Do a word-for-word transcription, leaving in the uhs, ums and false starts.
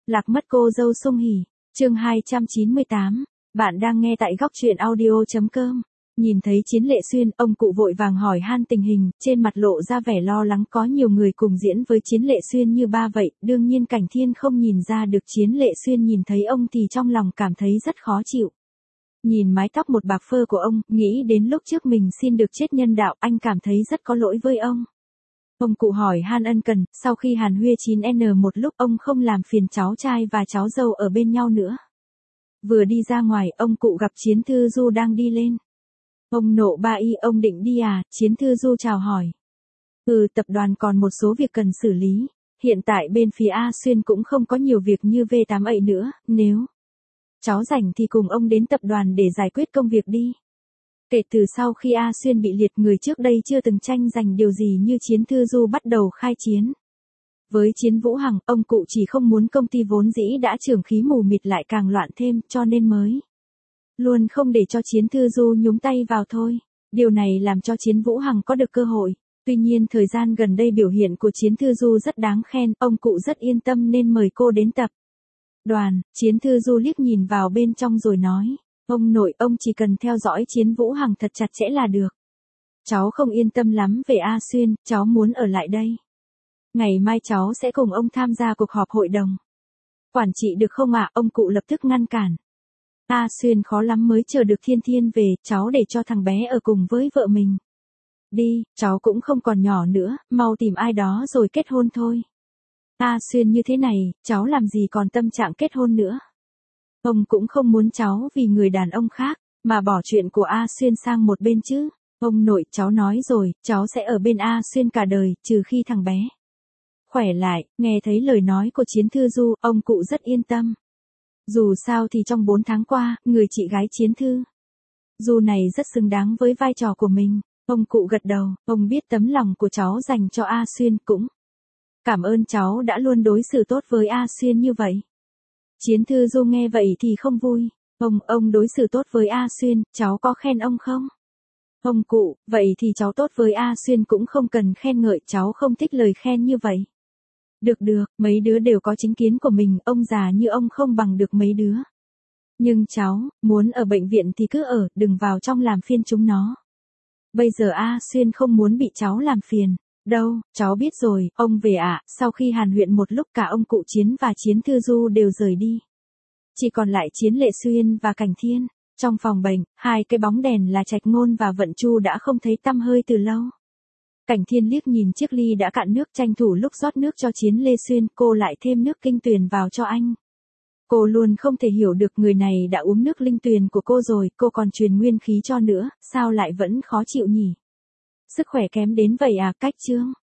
Lạc mất cô dâu Sung Hỉ, chương hai trăm chín mươi tám, bạn đang nghe tại góc truyện audio.com. Nhìn thấy Chiến Lệ Xuyên, ông cụ vội vàng hỏi han tình hình, trên mặt lộ ra vẻ lo lắng. Có nhiều người cùng diễn với Chiến Lệ Xuyên như ba vậy, đương nhiên Cảnh Thiên không nhìn ra được. Chiến Lệ Xuyên nhìn thấy ông thì trong lòng cảm thấy rất khó chịu. Nhìn mái tóc một bạc phơ của ông, nghĩ đến lúc trước mình xin được chết nhân đạo, anh cảm thấy rất có lỗi với ông. Ông cụ hỏi han ân cần, sau khi hàn huyên chín n một lúc, ông không làm phiền cháu trai và cháu dâu ở bên nhau nữa. Vừa đi ra ngoài, ông cụ gặp Chiến Thư Du đang đi lên. Ông nộ ba y, ông định đi à? Chiến Thư Du chào hỏi. Ừ, tập đoàn còn một số việc cần xử lý. Hiện tại bên phía A Xuyên cũng không có nhiều việc như V tám ấy nữa, nếu cháu rảnh thì cùng ông đến tập đoàn để giải quyết công việc đi. Kể từ sau khi A Xuyên bị liệt, người trước đây chưa từng tranh giành điều gì như Chiến Thư Du bắt đầu khai chiến. Với Chiến Vũ Hằng, ông cụ chỉ không muốn công ty vốn dĩ đã trưởng khí mù mịt lại càng loạn thêm, cho nên mới luôn không để cho Chiến Thư Du nhúng tay vào thôi. Điều này làm cho Chiến Vũ Hằng có được cơ hội. Tuy nhiên thời gian gần đây biểu hiện của Chiến Thư Du rất đáng khen, ông cụ rất yên tâm nên mời cô đến tập đoàn. Chiến Thư Du liếc nhìn vào bên trong rồi nói. Ông nội, ông chỉ cần theo dõi Chiến Vũ Hằng thật chặt chẽ là được. Cháu không yên tâm lắm về A Xuyên, cháu muốn ở lại đây. Ngày mai cháu sẽ cùng ông tham gia cuộc họp hội đồng quản trị được không ạ? Ông cụ lập tức ngăn cản. A Xuyên khó lắm mới chờ được Thiên Thiên về, cháu để cho thằng bé ở cùng với vợ mình. Đi, cháu cũng không còn nhỏ nữa, mau tìm ai đó rồi kết hôn thôi. A Xuyên như thế này, cháu làm gì còn tâm trạng kết hôn nữa. Ông cũng không muốn cháu vì người đàn ông khác mà bỏ chuyện của A Xuyên sang một bên chứ. Ông nội, cháu nói rồi, cháu sẽ ở bên A Xuyên cả đời, trừ khi thằng bé khỏe lại. Nghe thấy lời nói của Chiến Thư Du, ông cụ rất yên tâm. Dù sao thì trong bốn tháng qua, người chị gái Chiến Thư Du này rất xứng đáng với vai trò của mình. Ông cụ gật đầu, ông biết tấm lòng của cháu dành cho A Xuyên, cũng cảm ơn cháu đã luôn đối xử tốt với A Xuyên như vậy. Chiến Thư Du nghe vậy thì không vui. Ông, ông đối xử tốt với A Xuyên, cháu có khen ông không? Ông cụ, vậy thì cháu tốt với A Xuyên cũng không cần khen ngợi, cháu không thích lời khen như vậy. Được được, mấy đứa đều có chính kiến của mình, ông già như ông không bằng được mấy đứa. Nhưng cháu, muốn ở bệnh viện thì cứ ở, đừng vào trong làm phiền chúng nó. Bây giờ A Xuyên không muốn bị cháu làm phiền. Đâu, cháu biết rồi, ông về ạ. Sau khi hàn huyên một lúc, cả ông cụ Chiến và Chiến Thư Du đều rời đi. Chỉ còn lại Chiến Lệ Xuyên và Cảnh Thiên. Trong phòng bệnh, hai cái bóng đèn là Trạch Ngôn và Vận Chu đã không thấy tăm hơi từ lâu. Cảnh Thiên liếc nhìn chiếc ly đã cạn nước, tranh thủ lúc rót nước cho Chiến Lệ Xuyên, cô lại thêm nước kinh tuyền vào cho anh. Cô luôn không thể hiểu được người này đã uống nước linh tuyền của cô rồi, cô còn truyền nguyên khí cho nữa, sao lại vẫn khó chịu nhỉ? Sức khỏe kém đến vậy à? Cách chương